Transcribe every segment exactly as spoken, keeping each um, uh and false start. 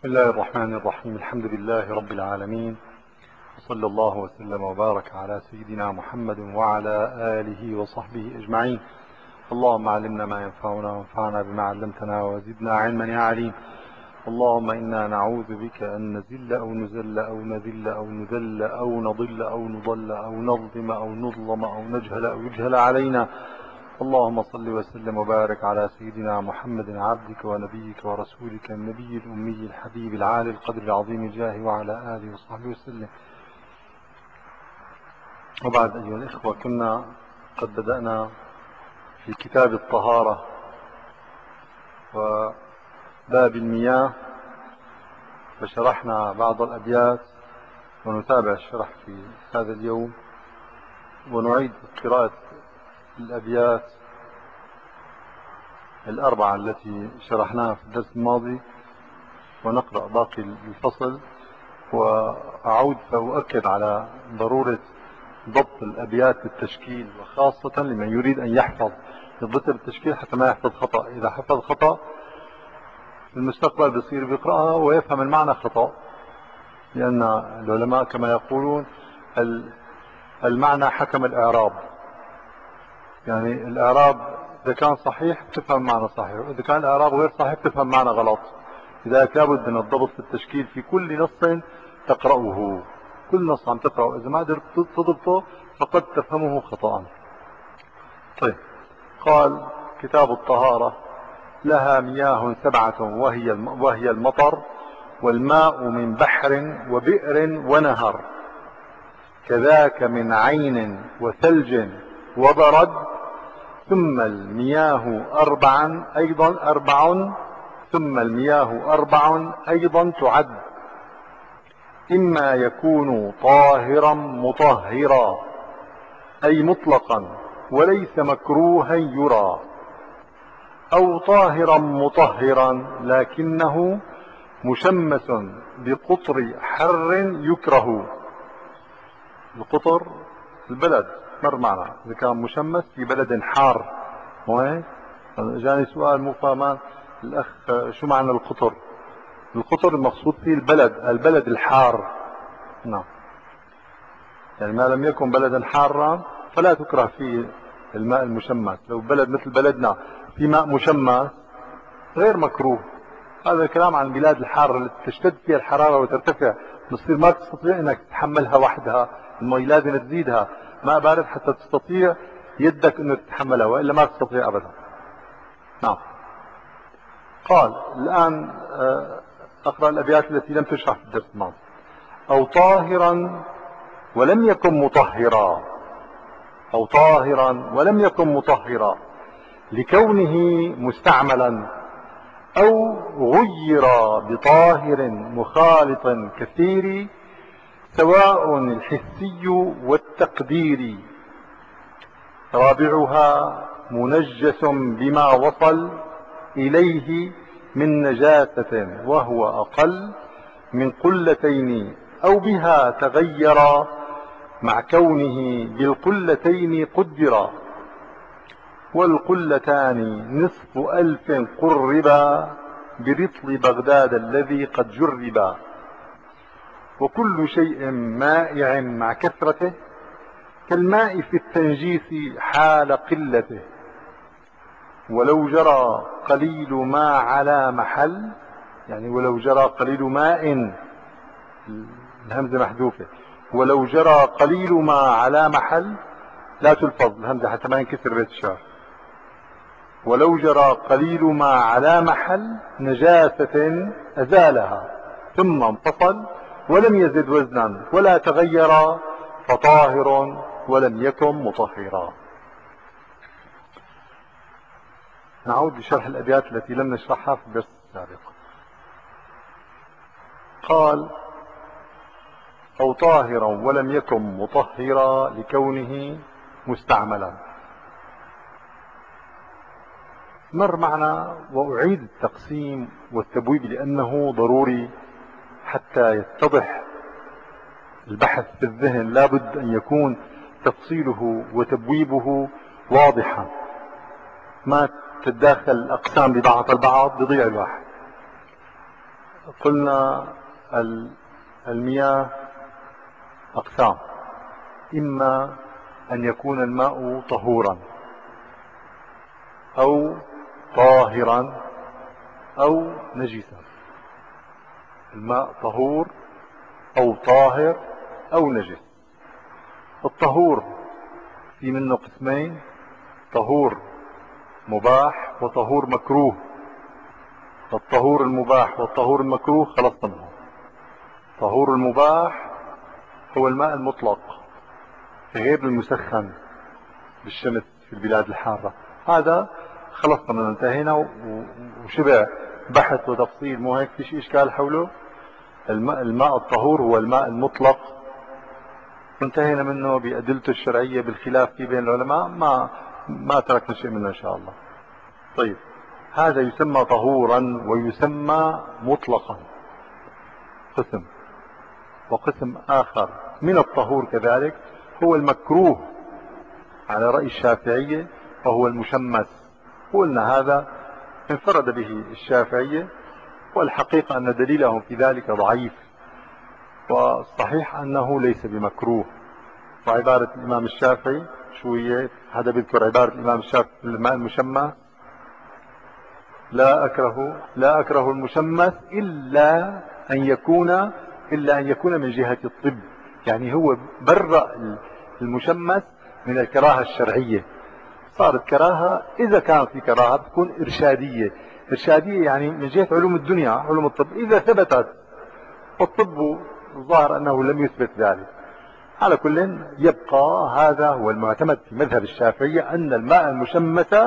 بسم الله الرحمن الرحيم. الحمد لله رب العالمين، وصلى الله وسلم وبارك على سيدنا محمد وعلى آله وصحبه أجمعين. اللهم علمنا ما ينفعنا وانفعنا بما علمتنا وزدنا علما يا عليم. اللهم إنا نعوذ بك أن نزل أو نزل أو نذل أو نذل أو نضل أو نضل أو نظلم أو نظلم أو نجهل أو يجهل علينا. اللهم صل وسلم وبارك على سيدنا محمد عبدك ونبيك ورسولك النبي الأمي الحبيب العالي القدر العظيم الجاه وعلى آله وصحبه وسلم. وبعد أيها الإخوة، كنا قد بدأنا في كتاب الطهارة وباب المياه، فشرحنا بعض الأبيات ونتابع الشرح في هذا اليوم، ونعيد قراءة الأبيات الأربعة التي شرحناها في الدرس الماضي، ونقرأ باقي الفصل. وأعود فأؤكد على ضرورة ضبط الأبيات بالتشكيل، وخاصة لمن يريد أن يحفظ يضبطها بالتشكيل حتى ما يحفظ خطأ. إذا حفظ خطأ في المستقبل بيصير بيقرأها ويفهم المعنى خطأ، لأن العلماء كما يقولون المعنى حكم الإعراب. يعني الإعراب إذا كان صحيح تفهم معنى صحيح، وإذا كان الإعراب غير صحيح تفهم معنى غلط. لذلك لابد من الضبط في التشكيل في كل نص تقرأه. كل نص عم تقرأه إذا ما قدرت تضبطه فقد تفهمه خطأ. طيب، قال كتاب الطهارة: لها مياه سبعة وهي وهي المطر والماء من بحر وبئر ونهر، كذاك من عين وثلج وبرد، ثم المياه أربعا أيضا أربع ثم المياه أربع أيضا تعد، إما يكون طاهرا مطهرا أي مطلقا وليس مكروها يرى، أو طاهرا مطهرا لكنه مشمس بقطر حر يكره. القطر البلد مر معنا، إذا كان مشمس في بلد حار. وين جاني سؤال مو فاهمان الأخ شو معنى القطر؟ القطر المقصود فيه البلد البلد الحار. نعم، يعني ما لم يكن بلدا حارا فلا تكره فيه الماء المشمس. لو بلد مثل بلدنا في ماء مشمس غير مكروه. هذا الكلام عن البلاد الحارة التي تشتد فيها الحرارة وترتفع، بتصير ما تستطيع انك تتحملها وحدها، المي لازم تزيدها ماء بارد حتى تستطيع يدك انك تتحملها، والا ما تستطيع ابدا. نعم. قال الان اقرأ الابيات التي لم تشرح في الدرس الماضي: او طاهرا ولم يكن مطهرا، او طاهرا ولم يكن مطهرا لكونه مستعملا، أو غير بطاهر مخالط كثير، سواء الحسي والتقدير. رابعها منجس بما وصل إليه من نجاسة وهو أقل من قلتين، أو بها تغير مع كونه بالقلتين قدرا، والقلتان نصف ألف قربا برطل بغداد الذي قد جربا، وكل شيء مائع مع كثرته كالماء في التنجيس حال قلته، ولو جرى قليل ما على محل، يعني ولو جرى قليل ماء، الهمزة محذوفة، ولو جرى قليل ما على محل لا تلفظ الهمزة حتى ما ينكسر بيت الشعر. ولو جرى قليل ما على محل نجاسة أزالها ثم انفصل ولم يزد وزنا ولا تغير، فطاهر ولم يكن مطهرا. نعود لشرح الأبيات التي لم نشرحها في الدرس السابق. قال: أو طاهرا ولم يكن مطهرا لكونه مستعملا. مر معنا وأعيد التقسيم والتبويب لأنه ضروري حتى يتضح البحث في الذهن. لابد أن يكون تفصيله وتبويبه واضحا، ما تتداخل الأقسام ببعض البعض بضيع الواحد. قلنا المياه أقسام: إما أن يكون الماء طهورا أو طاهرا أو نجسا. الماء طهور أو طاهر أو نجس. الطهور في منه قسمين: طهور مباح وطهور مكروه. الطهور المباح والطهور المكروه خلصنا منه. طهور المباح هو الماء المطلق غير المسخن بالشمس في البلاد الحارة، هذا خلصنا منه، انتهينا وشبع بحث وتفصيل، مو هيك؟ فيش اشكال حوله. الماء, الماء الطهور هو الماء المطلق، انتهينا منه بأدلته الشرعية بالخلاف فيه بين العلماء، ما ما تركنا شيء منه ان شاء الله. طيب، هذا يسمى طهورا ويسمى مطلقا قسم. وقسم آخر من الطهور كذلك هو المكروه على رأي الشافعية، وهو المشمس. قلنا هذا انفرد به الشافعية، والحقيقة أن دليلهم في ذلك ضعيف، والصحيح أنه ليس بمكروه. وعبارة الإمام الشافعي شو هي؟ هذا بذكر عبارة الإمام الشافعي في الماء المشمس: لا أكره لا أكره المشمس إلا أن يكون إلا أن يكون من جهة الطب. يعني هو برأ المشمس من الكراهة الشرعية. صارت كراهة، إذا كان في كراهة تكون إرشادية. إرشادية يعني من جهة علوم الدنيا، علوم الطب إذا ثبتت، والطب الظاهر أنه لم يثبت ذلك. على كل يبقى هذا هو المعتمد في مذهب الشافعية، أن الماء المشمس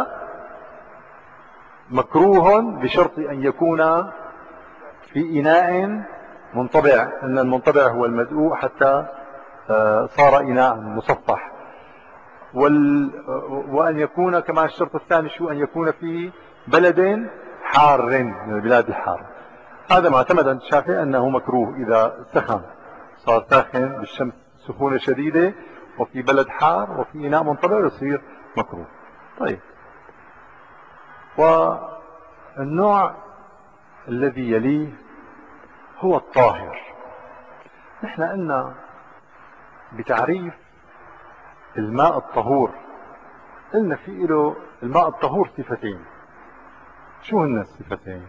مكروه بشرط أن يكون في إناء منطبع، أن المنطبع هو المدؤوب حتى صار إناء مصفح، وال... وأن يكون كما الشرط الثاني شو؟ أن يكون في بلد حار من البلاد الحارة. هذا معتمد عند الشافعي أنه مكروه إذا سخن، صار ساخن بالشمس سخونة شديدة وفي بلد حار وفي إناء منطبع يصير مكروه. طيب، والنوع الذي يليه هو الطاهر. نحن قلنا بتعريف الماء الطهور، قلنا في له الماء الطهور صفتين. شو هن الصفتين؟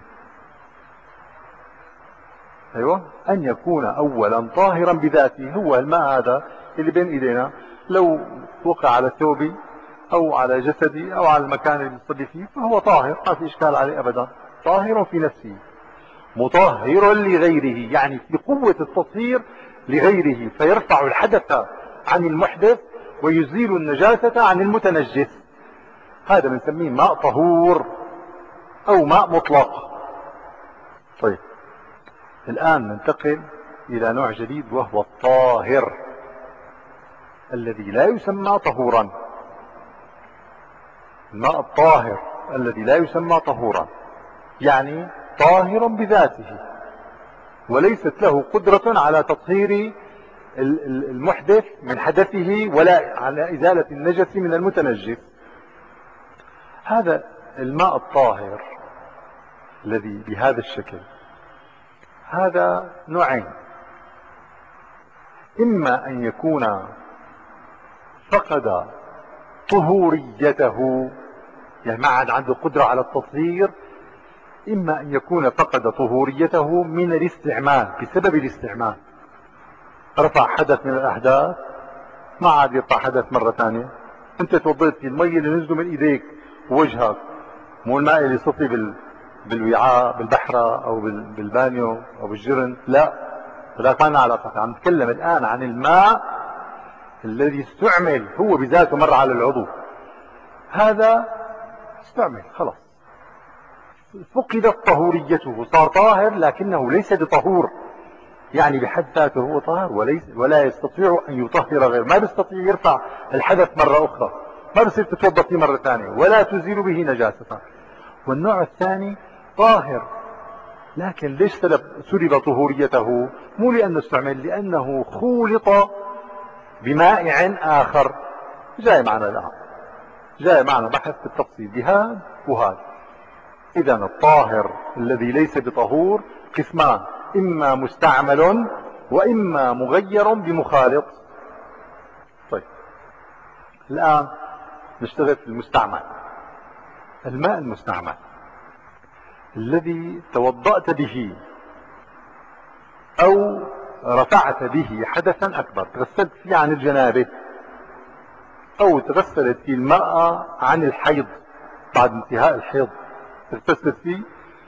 ايوه، ان يكون اولا طاهرا بذاته. هو الماء هذا اللي بين ايدينا لو وقع على ثوبي او على جسدي او على المكان اللي بصلي فيه فهو طاهر، ما في اشكال عليه ابدا. طاهر في نفسه، مطهر لغيره، يعني في قوة التطهير لغيره، فيرفع الحدث عن المحدث ويزيل النجاسة عن المتنجس. هذا بنسميه ماء طهور او ماء مطلق. طيب، الآن ننتقل إلى نوع جديد وهو الطاهر، الذي لا يسمى طهورا. الماء الطاهر الذي لا يسمى طهورا يعني طاهر بذاته، وليست له قدرة على تطهير المحدث من حدثه ولا على إزالة النجس من المتنجس. هذا الماء الطاهر الذي بهذا الشكل هذا نوعين: إما أن يكون فقد طهوريته، يعني ما عاد عنده قدرة على التطهير، إما أن يكون فقد طهوريته من الاستعمال، بسبب الاستعمال رفع حدث من الأحداث ما عاد يرفع حدث مرة ثانية. أنت توضيت في المي اللي نزلوا من إيديك ووجهك، مو الماء اللي صفي بال... بالوعاء بالبحرة أو بال... بالبانيو أو بالجرن، لا، فذاك ما لنا علاقة. عم نتكلم الآن عن الماء الذي استعمل هو بذاته مرة على العضو، هذا استعمل خلاص، فقدت طهوريته، صار طاهر لكنه ليس بطهور، يعني بحد ذاته هو طاهر وليس ولا يستطيع أن يطهر غير، ما بيستطيع يرفع الحدث مرة أخرى، ما بصير تتوضا فيه مرة ثانية ولا تزيل به نجاسة. والنوع الثاني طاهر لكن ليش سلب سلب طهوريته؟ مو لأنه استعمل، لأنه خولط بمائع آخر. جاي معنا الآن، جاي معنا بحث بالتفصيل بهذا وهذا. إذا الطاهر الذي ليس بطهور قسمان: إما مستعمل وإما مغير بمخالط. طيب الآن نشتغل في المستعمل. الماء المستعمل الذي توضأت به أو رفعت به حدثا أكبر، تغسلت فيه عن الجنابة، أو تغسلت فيه المرأة عن الحيض بعد انتهاء الحيض تغتسل فيه،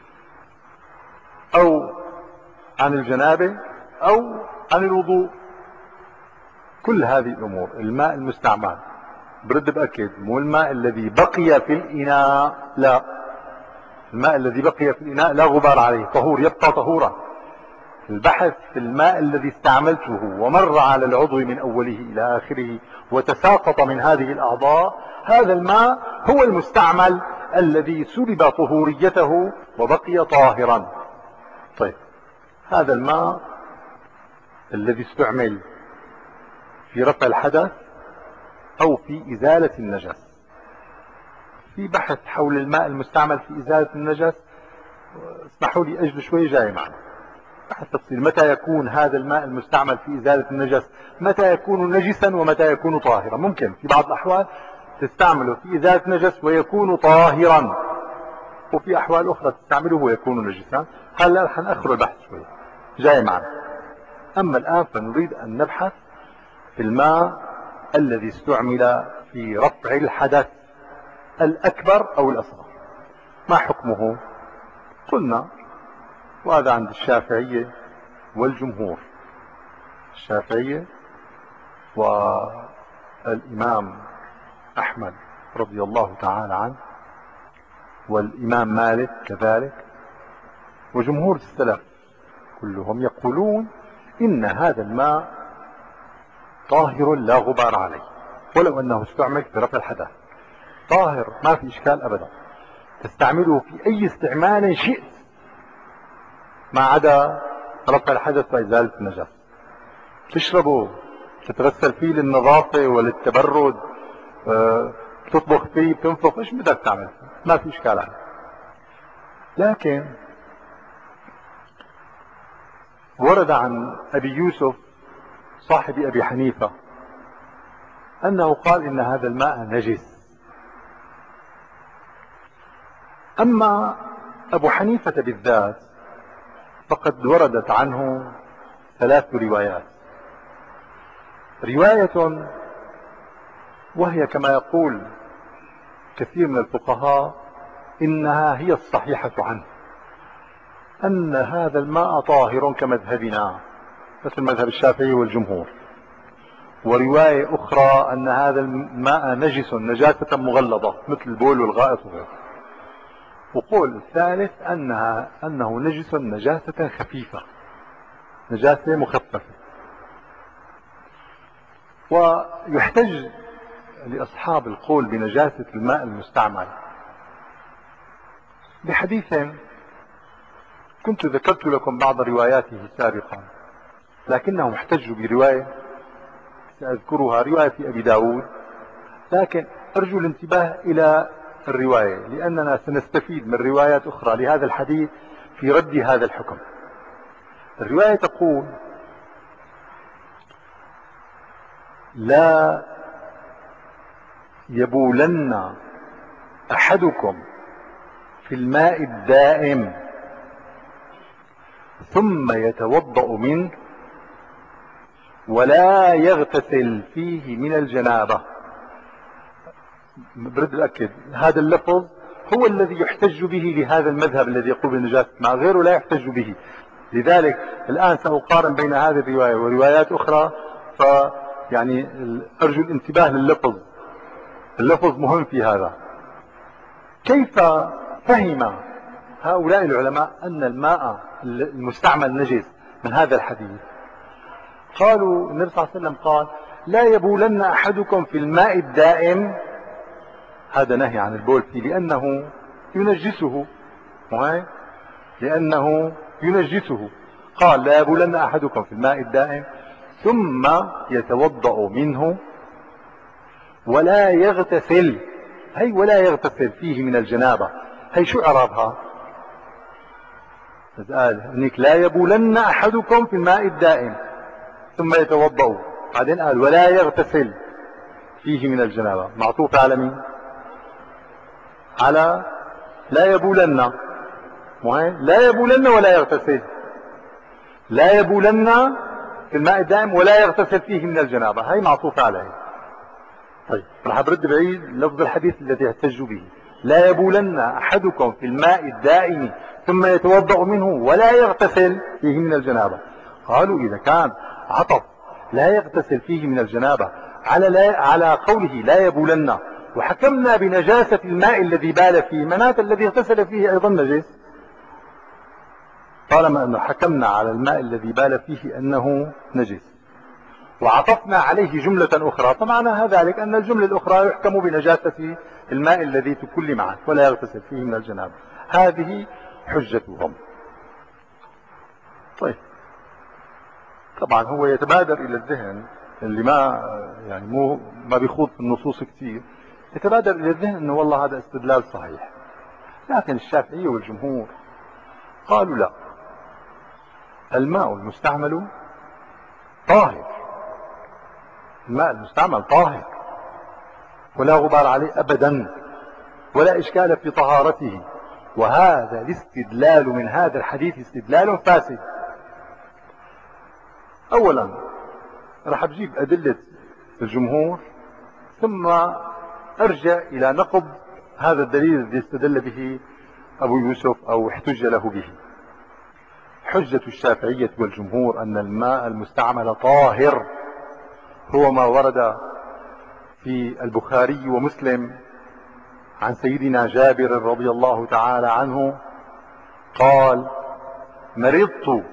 أو عن الجنابة، أو عن الوضوء، كل هذه الأمور الماء المستعمل. برد بأكد، مو الماء الذي بقي في الإناء، لا، الماء الذي بقي في الإناء لا غبار عليه، طهور، يبقى طهورا. البحث في الماء الذي استعملته ومر على العضو من أوله إلى آخره وتساقط من هذه الأعضاء، هذا الماء هو المستعمل الذي سلب طهوريته وبقي طاهرا. طيب هذا الماء الذي استعمل في رفع الحدث أو في إزالة النجس، في بحث حول الماء المستعمل في إزالة النجس، اسمحوا لي أجل شوي جاي معنا بحث تفصيل. متى يكون هذا الماء المستعمل في إزالة النجس، متى يكون نجسا ومتى يكون طاهرا؟ ممكن في بعض الأحوال تستعمله في إزالة نجس ويكون طاهرا، وفي أحوال أخرى تستعمله ويكون نجسا. هلا رح نأخر البحث شوي، جاي معنا. أما الآن فنريد أن نبحث في الماء الذي استعمل في رفع الحدث الأكبر أو الأصغر، ما حكمه؟ قلنا وهذا عند الشافعية والجمهور، الشافعية والإمام أحمد رضي الله تعالى عنه، والإمام مالك كذلك، وجمهور السلف كلهم يقولون إن هذا الماء طاهر لا غبار عليه، ولو أنه استعمل في رفع الحدث طاهر، ما في إشكال أبدا، تستعمله في أي استعمال شئت ما عدا رفع الحدث وإزالة النجاسة. تشربه، تتغسل فيه للنظافة وللتبرد، أه، تطبخ فيه، بتنفخ، ايش بدك تعمل، ما في إشكال عليه. لكن ورد عن أبي يوسف صاحب أبي حنيفة أنه قال إن هذا الماء نجس. أما أبو حنيفة بالذات فقد وردت عنه ثلاث روايات. رواية وهي كما يقول كثير من الفقهاء إنها هي الصحيحة عنه، أن هذا الماء طاهر كمذهبنا مثل مذهب الشافعي والجمهور. ورواية أخرى أن هذا الماء نجس نجاسة مغلظة مثل البول والغائط وغيره. وقول الثالث أنها أنه نجس نجاسة خفيفة، نجاسة مخففة. ويحتج لأصحاب القول بنجاسة الماء المستعمل بحديث كنت ذكرت لكم بعض رواياته سابقا، لكنهم احتجوا برواية سأذكرها، رواية في أبي داود، لكن أرجو الانتباه إلى الرواية لأننا سنستفيد من روايات أخرى لهذا الحديث في رد هذا الحكم. الرواية تقول: لا يبولن أحدكم في الماء الدائم ثم يتوضأ منه ولا يغتسل فيه من الجنابة. برد أكد، هذا اللفظ هو الذي يحتج به لهذا المذهب الذي يقول بالنجاسة، مع غيره لا يحتج به. لذلك الآن سأقارن بين هذه الرواية وروايات أخرى، فيعني أرجو الانتباه لللفظ، اللفظ مهم في هذا. كيف فهم هؤلاء العلماء أن الماء المستعمل نجس من هذا الحديث؟ قالوا النبي صلى الله عليه وسلم قال: لا يبولن أحدكم في الماء الدائم، هذا نهي عن البول فيه لأنه ينجسه، لأنه ينجسه. قال: لا يبولن أحدكم في الماء الدائم ثم يتوضأ منه ولا يغتسل، هي ولا يغتسل فيه من الجنابة. هي شو إعرابها؟ قال انك لا يبولن احدكم في الماء الدائم ثم يتوضأ، بعدين قال ولا يغتسل فيه من الجنابة، معطوف على مين؟ على لا يبولن، لا يبولن ولا يغتسل، لا يبولن في الماء الدائم ولا يغتسل فيه من الجنابة، هي معطوفة عليه. طيب راح برد بعيد لفظ الحديث الذي يحتج به، لا يبولن احدكم في الماء الدائم ثم يتوضأ منه ولا يغتسل فيه من الجنابة. قالوا اذا كان عطف لا يغتسل فيه من الجنابة على لا على قوله لا يبولن، وحكمنا بنجاسة الماء الذي بال فيه، معناته الذي اغتسل فيه ايضا نجس. طالما انه حكمنا على الماء الذي بال فيه انه نجس وعطفنا عليه جملة أخرى، فمعنى ذلك أن الجملة الأخرى يحكم بنجاسة الماء الذي تكل معه ولا يغتسل فيه من الجنابة. هذه حجتهم. طيب طبعا هو يتبادر إلى الذهن اللي ما يعني مو ما بيخوض في النصوص كثير، يتبادر إلى الذهن أنه والله هذا استدلال صحيح، لكن الشافعية والجمهور قالوا لا، الماء المستعمل طاهر، الماء المستعمل طاهر ولا غبار عليه أبدا ولا إشكال في طهارته، وهذا الاستدلال من هذا الحديث استدلال فاسد. أولا راح أجيب أدلة الجمهور ثم أرجع إلى نقض هذا الدليل الذي استدل به أبو يوسف أو احتج له به. حجة الشافعية والجمهور أن الماء المستعمل طاهر هو ما ورد في البخاري ومسلم عن سيدنا جابر رضي الله تعالى عنه قال: مرضت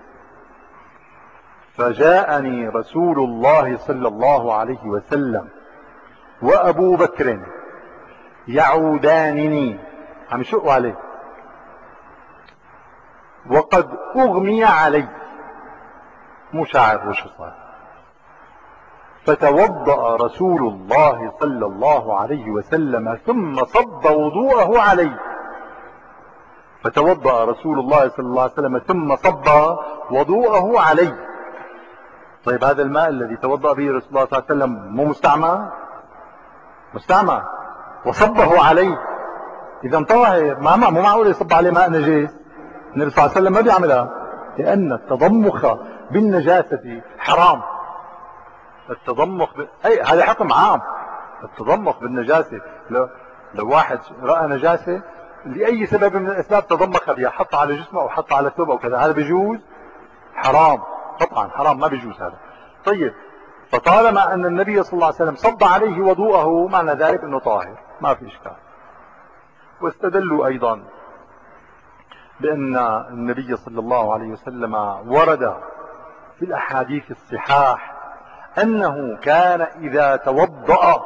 فجاءني رسول الله صلى الله عليه وسلم وأبو بكر يعودانني، عم يشقوا عليه، وقد أغمي علي، مو شاعر وشو صار، فتوضأ رسول الله صلى الله عليه وسلم ثم صب وضوءه علي، فتوضأ رسول الله صلى الله عليه وسلم ثم صب وضوءه علي. طيب هذا الماء الذي توضأ به رسول الله صلى الله عليه وسلم مو مستعمل؟ مستعمل وصبه عليه، إذا طاهر، ما مو معقول يصب عليه ماء نجس. النبي صلى الله عليه وسلم ما بيعملها، لأن التضمخ بالنجاسة حرام. التضمخ ب... أي هذا حكم عام، التضمخ بالنجاسة، لو, لو واحد رأى نجاسة لأي سبب من الأسباب تضمخ بها، حط على جسمه أو حط على ثوبه أو كذا، هذا بيجوز؟ حرام قطعا، حرام ما بيجوز هذا. طيب فطالما أن النبي صلى الله عليه وسلم صب عليه وضوءه معنى ذلك أنه طاهر، ما في إشكال. واستدلوا أيضا بأن النبي صلى الله عليه وسلم ورد في الأحاديث الصحاح أنه كان إذا توضأ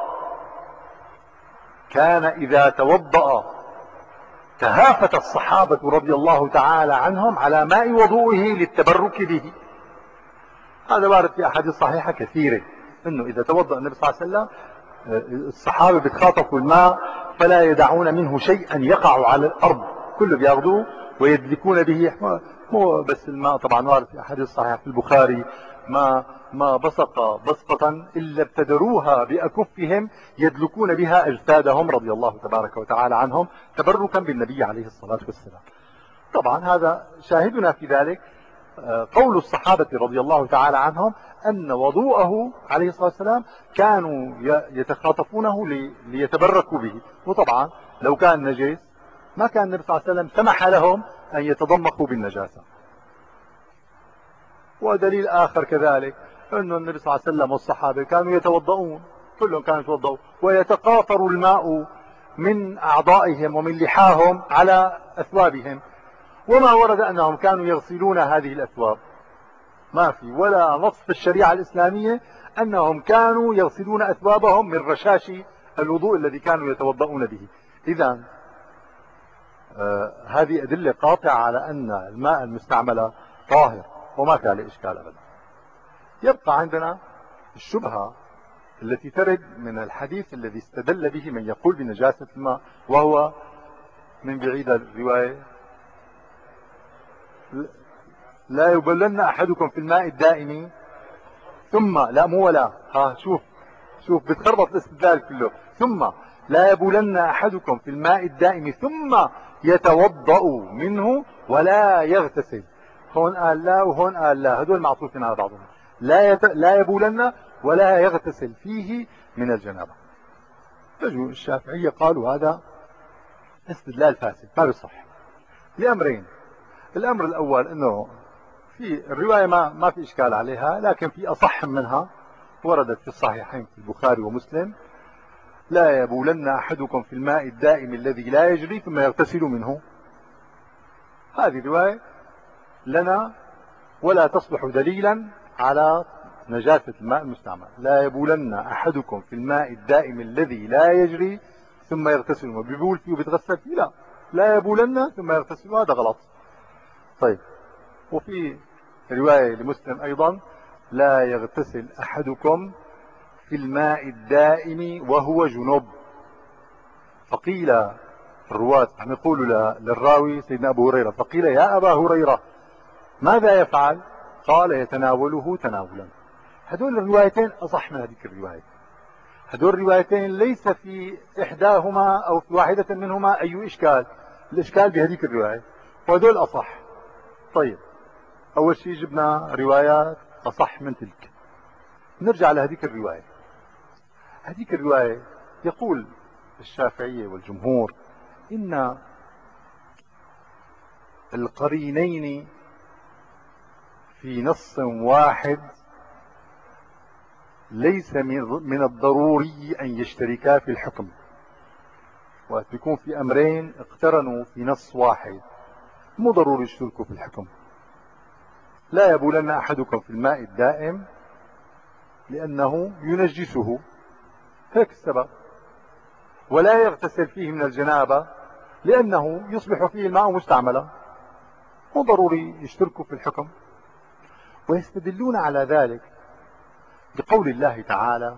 كان إذا توضأ تهافت الصحابة رضي الله تعالى عنهم على ماء وضوئه للتبرك به. هذا وارد في أحاديث صحيحة كثيرة أنه إذا توضأ النبي صلى الله عليه وسلم الصحابة بيتخاطفوا الماء فلا يدعون منه شيئا يقع على الأرض، كله بياخذوه ويدلكون به. مو بس الماء، طبعا وارد في أحاديث صحيحة في البخاري ما ما بصق بصقة إلا ابتدروها بأكفهم يدلكون بها أجسادهم رضي الله تبارك وتعالى عنهم تبركا بالنبي عليه الصلاة والسلام. طبعا هذا شاهدنا في ذلك قول الصحابة رضي الله تعالى عنهم أن وضوءه عليه الصلاة والسلام كانوا يتخاطفونه ليتبركوا به. وطبعا لو كان نجس ما كان النبي صلى الله عليه وسلم سمح لهم أن يتضمخوا بالنجاسة. ودليل آخر كذلك أن النبي صلى الله عليه وسلم والصحابة كانوا يتوضؤون، كلهم كانوا يتوضؤون ويتقاطر الماء من أعضائهم ومن لحاهم على أثوابهم، وما ورد أنهم كانوا يغسلون هذه الأثواب، ما في ولا نص في الشريعة الإسلامية أنهم كانوا يغسلون أثوابهم من رشاش الوضوء الذي كانوا يتوضؤون به. إذن آه هذه أدلة قاطعة على أن الماء المستعمل طاهر وما كان له إشكال أبدا. يبقى عندنا الشبهة التي ترد من الحديث الذي استدل به من يقول بنجاسة الماء، وهو من بعيد الرواية لا يبلن أحدكم في الماء الدائم ثم لا مو ولا ها شوف شوف بتخربط الاستدلال كله. ثم لا يبولن أحدكم في الماء الدائم ثم يتوضأ منه ولا يغتسل. هون قال لا وهون قال لا، هدول معطوفين على بعضهم. لا يت... لا يبولن ولا يغتسل فيه من الجنابة. فجوا الشافعية قالوا هذا استدلال فاسد ما بيصح لأمرين. الأمر الأول أنه في الرواية ما ما في إشكال عليها، لكن في أصح منها وردت في الصحيحين في البخاري ومسلم: لا يبولن أحدكم في الماء الدائم الذي لا يجري ثم يغتسل منه. هذه رواية لنا ولا تصبح دليلا على نجاسة الماء المستعمل. لا يبولن أحدكم في الماء الدائم الذي لا يجري ثم يغتسل منه. بيقول فيه وبيتغسل فيه؟ لا، لا يبولن ثم يغتسل، هذا غلط. طيب، وفي رواية لمسلم أيضا: لا يغتسل أحدكم في الماء الدائم وهو جنب. فقيل الرواة عم يقولوا للراوي سيدنا أبو هريرة: فقيل يا أبا هريرة ماذا يفعل؟ قال: يتناوله تناولا. هدول الروايتين أصح من هذيك الرواية. هدول الروايتين ليس في إحداهما أو في واحدة منهما أي إشكال، الإشكال بهذيك الرواية، وهدول أصح. طيب، أول شيء جبنا روايات أصح من تلك. نرجع لهذيك الرواية. هذيك الرواية يقول الشافعية والجمهور إن القرينين في نص واحد ليس من الضروري أن يشتركا في الحكم. ويكون في أمرين اقترنوا في نص واحد مو ضروري يشتركوا في الحكم. لا يبولن أحدكم في الماء الدائم لأنه ينجسه، هيك السبب. ولا يغتسل فيه من الجنابة لأنه يصبح فيه الماء مستعملا. مو ضروري يشتركوا في الحكم. ويستدلون على ذلك بقول الله تعالى: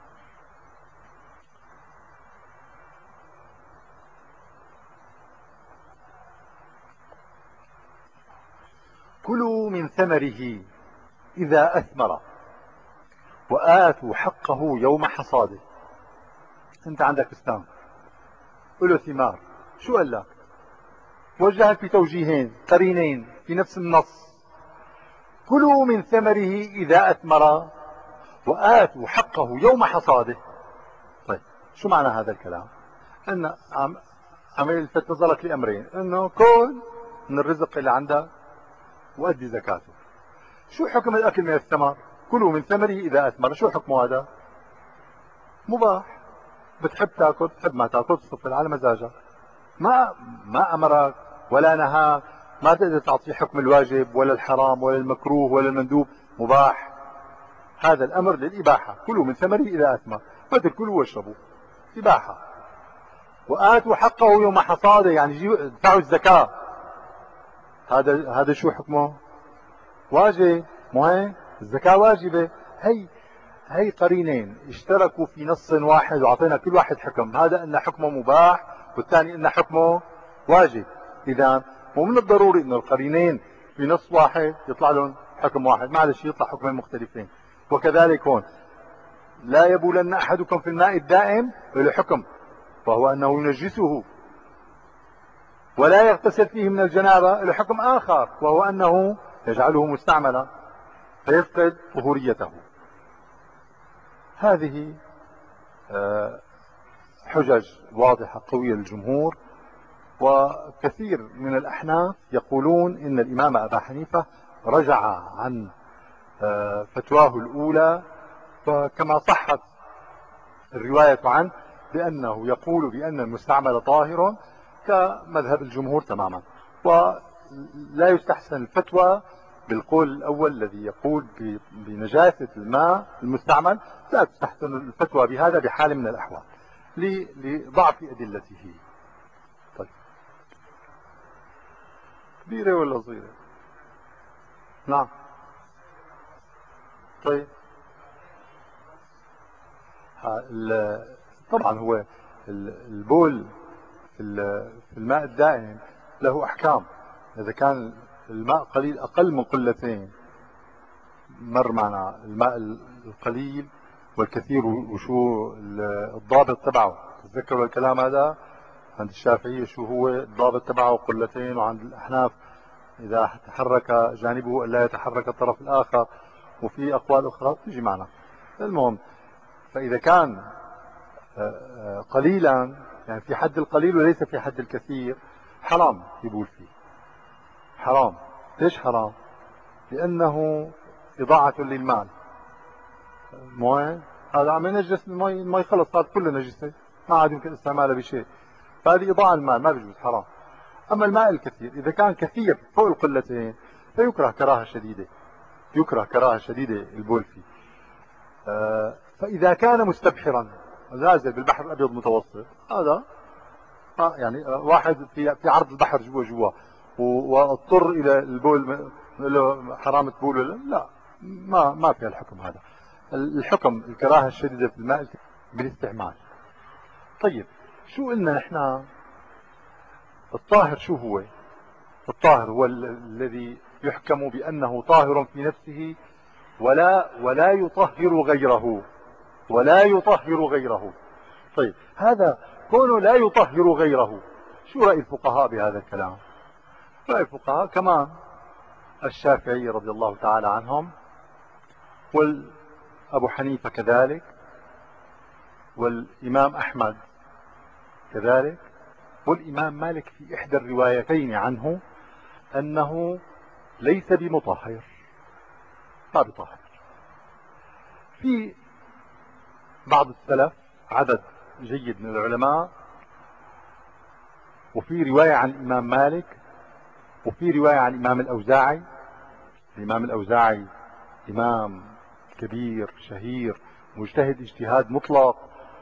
كلوا من ثمره إذا أثمر وآتوا حقه يوم حصاده. أنت عندك بستان له ثمار، شو قال لك؟ وجهك في توجيهين قرينين في نفس النص: كلوا من ثمره إذا أثمر وآتوا حقه يوم حصاده. طيب، شو معنى هذا الكلام؟ أن عم عم يلفت نظرك لأمرين: أنه كل من الرزق اللي عندك وأدي زكاته. شو حكم الأكل من الثمر؟ كلوا من ثمره إذا أثمر، شو حكمه هذا؟ مباح. بتحب تاكل، بتحب ما تاكل، تصفل على مزاجك. ما ما أمرك ولا نهاك، ما تقدر تعطيه حكم الواجب ولا الحرام ولا المكروه ولا المندوب. مباح. هذا الأمر للإباحة: كلوا من ثمره إذا أثمر، بدل كلوا واشربوا، إباحة. وآتوا حقه يوم حصاده، يعني ادفعوا الزكاة. هذا هذا شو حكمه؟ واجب. مو هيك؟ الزكاة واجبة. هي هي قرينين اشتركوا في نص واحد وعطينا كل واحد حكم. هذا ان حكمه مباح والثاني ان حكمه واجب. اذا مو من الضروري انه القرينين في نص واحد يطلع لهم حكم واحد، معلش يطلع حكمين مختلفين. وكذلك هون: لا يبولن احدكم في الماء الدائم له حكم وهو انه ينجسه، ولا يغتسل فيه من الجنابة له حكم آخر وهو أنه يجعله مستعملا فيفقد طهوريته. هذه حجج واضحة قوية للجمهور. وكثير من الأحناف يقولون إن الإمام أبا حنيفة رجع عن فتواه الأولى، فكما صحت الرواية عنه بأنه يقول بأن المستعمل طاهر كمذهب الجمهور تماما. ولا يستحسن الفتوى بالقول الأول الذي يقول بنجاسة الماء المستعمل، لا تستحسن الفتوى بهذا بحال من الأحوال لضعف أدلته. طيب، كبيرة ولا صغيرة؟ نعم. طيب، طبعا هو البول في في الماء الدائم له أحكام. إذا كان الماء قليل أقل من قلتين، مر معنا الماء القليل والكثير وشو الضابط تبعه، تذكروا الكلام هذا عند الشافعية شو هو الضابط تبعه؟ قلتين. وعند الأحناف إذا تحرك جانبه ألا يتحرك الطرف الآخر، وفي أقوال أخرى تجي معنا. المهم، فإذا كان قليلا، يعني في حد القليل وليس في حد الكثير، حرام يبول فيه. حرام. ليش حرام؟ لأنه إضاعة للمال. مويه هذا عم ينجس المي، المي خلص صارت كلها نجسة، ما عاد يمكن استعمالها بشيء، فهذه إضاعة المال، ما بيجوز، حرام. أما الماء الكثير إذا كان كثير فوق القلتين فيكره كراهة شديدة، يكره كراهة شديدة البول فيه. آه فإذا كان مستبحرا نازل بالبحر الأبيض المتوسط، هذا آه يعني آه واحد في في عرض البحر جوا جوا واضطر إلى البول، له حرام تبول ولا لا؟ ما ما في الحكم هذا. الحكم الكراهة الشديدة في الماء بالاستعمال. طيب شو قلنا نحن؟ الطاهر شو هو؟ الطاهر هو الذي يحكم بأنه طاهر في نفسه ولا ولا يطهر غيره، ولا يطهر غيره. طيب هذا كونه لا يطهر غيره، شو رأي الفقهاء بهذا الكلام؟ رأي الفقهاء كمان الشافعي رضي الله تعالى عنهم، والأبو حنيفة كذلك، والإمام أحمد كذلك، والإمام مالك في إحدى الروايتين عنه أنه ليس بمطهر، ما بطهر. في بعض السلف عدد جيد من العلماء، وفي رواية عن الإمام مالك، وفي رواية عن الإمام الأوزاعي. الإمام الأوزاعي إمام كبير شهير مجتهد اجتهاد مطلق،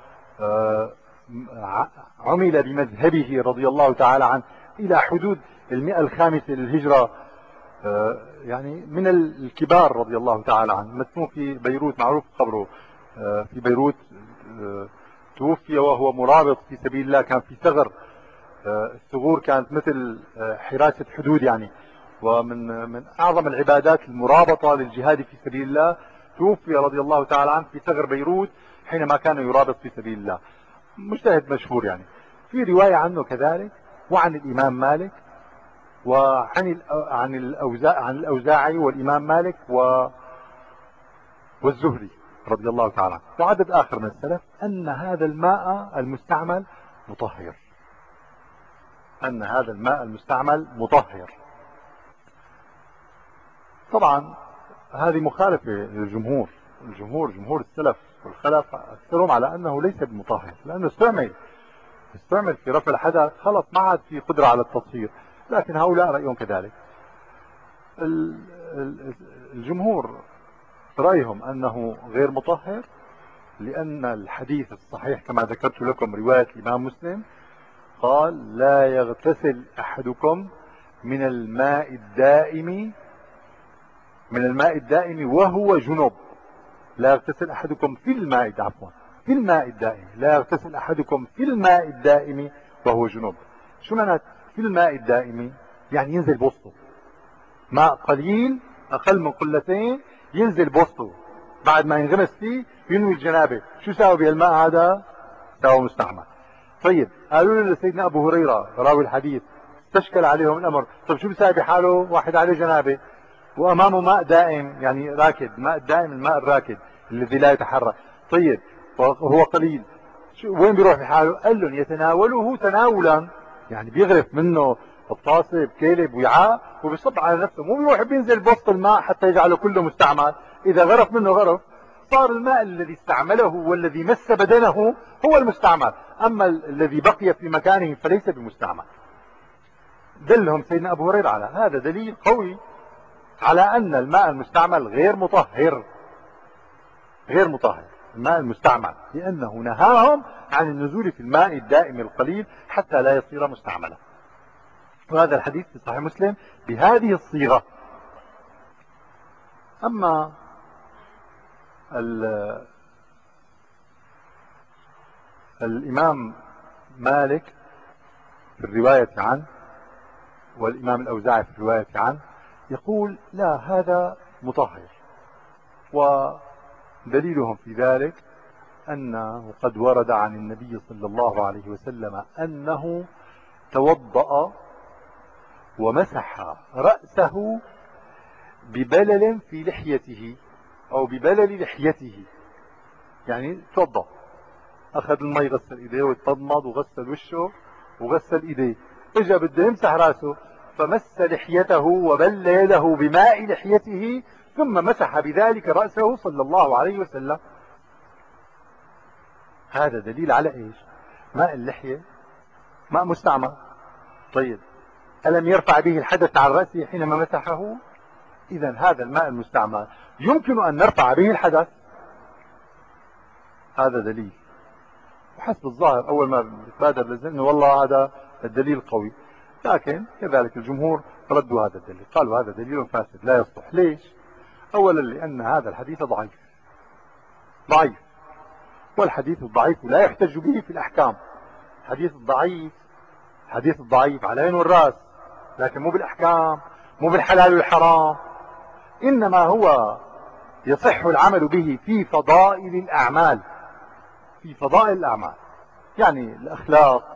عمل بمذهبه رضي الله تعالى عنه إلى حدود المئة الخامسة للهجرة، يعني من الكبار رضي الله تعالى عنه، مدفون في بيروت، معروف قبره في بيروت. توفي وهو مرابط في سبيل الله، كان في ثغر، الثغور كانت مثل حراسة حدود يعني، ومن من أعظم العبادات المرابطة للجهاد في سبيل الله. توفي رضي الله تعالى عنه في ثغر بيروت حينما كان يرابط في سبيل الله، مجتهد مشهور يعني. في رواية عنه كذلك، وعن الإمام مالك، وعن عن الأوزاع عن الأوزاعي والإمام مالك و والزهري رضي الله تعالى عنه، وعدد آخر من السلف، أن هذا الماء المستعمل مطهر، أن هذا الماء المستعمل مطهر. طبعا هذه مخالفة للجمهور، الجمهور جمهور السلف والخلف أكثرهم على أنه ليس بمطهر، لأنه استعمل استعمل في رفع الحدث، خلص ما عاد في قدرة على التطهير. لكن هؤلاء رأيهم كذلك. الجمهور رأيهم أنه غير مطهر، لأن الحديث الصحيح كما ذكرت لكم رواية الإمام مسلم قال: لا يغتسل أحدكم من الماء الدائم من الماء الدائم وهو جنب. لا يغتسل أحدكم في الماء عفوا في الماء الدائم لا يغتسل أحدكم في الماء الدائم وهو جنب. شو معنى في الماء الدائم؟ يعني ينزل بوسطه، ماء قليل أقل من قلتين ينزل بوسطه، بعد ما ينغمس فيه ينوي الجنابه. شو ساوي بهالماء هذا؟ ساوي مستعمل. طيب قالوا له لسيدنا أبو هريرة راوي الحديث، استشكل عليهم الأمر، طيب شو بيساوي بحاله واحد عليه جنابه وأمامه ماء دائم، يعني راكد، ماء دائم الماء الراكد الذي لا يتحرك، طيب وهو قليل، شو وين بيروح بحاله؟ قال لهم: يتناوله تناولا، يعني بيغرف منه بطاسه بكيلب وعاء وبيصب على نفسه، مو بيروح بينزل بوسط الماء حتى يجعله كله مستعمل. اذا غرف منه غرف صار الماء الذي استعمله والذي مس بدنه هو المستعمل، اما الذي بقي في مكانه فليس بمستعمل. دلهم سيدنا ابو هريره على هذا دليل قوي على ان الماء المستعمل غير مطهر، غير مطهر الماء المستعمل، لانه نهاهم عن النزول في الماء الدائم القليل حتى لا يصير مستعملا. وهذا الحديث في صحيح مسلم بهذه الصيغة. أما الإمام مالك في الرواية عنه والإمام الأوزاعي في الرواية عنه يقول لا هذا مطهر. ودليلهم في ذلك أنه قد ورد عن النبي صلى الله عليه وسلم أنه توضأ ومسح رأسه ببلل في لحيته أو ببلل لحيته، يعني توضأ أخذ المي غسل إيديه وتضمض وغسل وشه وغسل إيديه، إجا بده يمسح رأسه فمس لحيته وبل يده بماء لحيته ثم مسح بذلك رأسه صلى الله عليه وسلم. هذا دليل على إيش؟ ماء اللحية ماء مستعمل. طيب ألم يرفع به الحدث عن رأسه حينما مسحه؟ إذا هذا الماء المستعمل يمكن أن نرفع به الحدث. هذا دليل، وحسب الظاهر أول ما بادر للذهن والله هذا الدليل قوي، لكن كذلك الجمهور ردوا هذا الدليل، قالوا هذا دليل فاسد لا يصلح. ليش؟ أولا لأن هذا الحديث ضعيف ضعيف، والحديث الضعيف لا يحتج به في الأحكام. الحديث الضعيف الحديث الضعيف على عين والراس، لكن مو بالأحكام، مو بالحلال والحرام، إنما هو يصح العمل به في فضائل الأعمال، في فضائل الأعمال، يعني الأخلاق،